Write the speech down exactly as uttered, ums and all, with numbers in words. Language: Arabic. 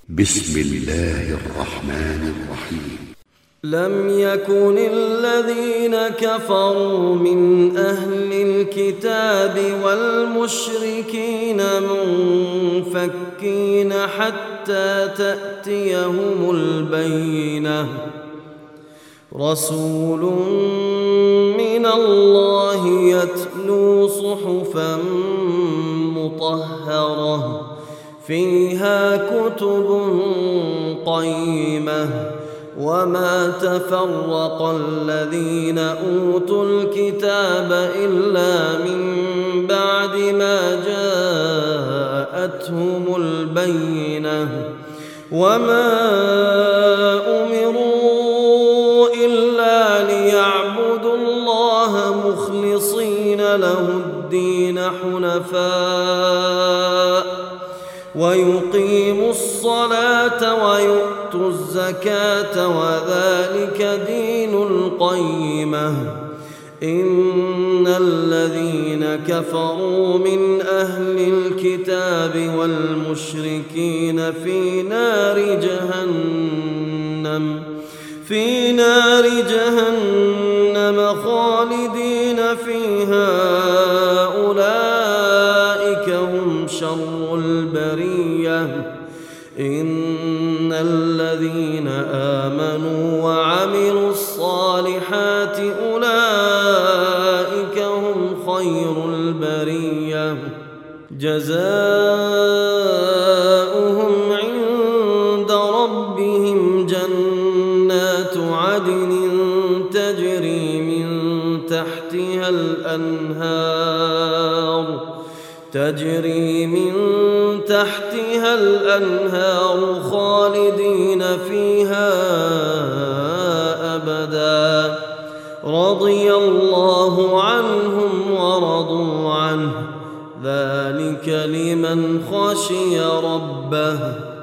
بسم الله الرحمن الرحيم. لم يكن الذين كفروا من أهل الكتاب والمشركين منفكين حتى تأتيهم البينة. رسول من الله يتلو صحفا مطهرة فيها كتب قيمة وما تفرق الذين أوتوا الكتاب إلا من بعد ما جاءتهم البينة وما أمروا إلا ليعبدوا الله مخلصين له الدين حنفاء ويقيموا الصلاة ويؤتوا الزكاة وذلك دين القيمة. إن الذين كفروا من أهل الكتاب والمشركين في نار جهنم في نار جهنم خالدين فيها أولئك هم شر البرية. إن الذين آمنوا وعملوا الصالحات أولئك هم خير البرية. جزاؤهم عند ربهم جنات عدن تجري من تحتها الأنهار تجري من تحتها الأنهار خالدين فيها أبدا. رضي الله عنهم ورضوا عنه ذلك لمن خشي ربه.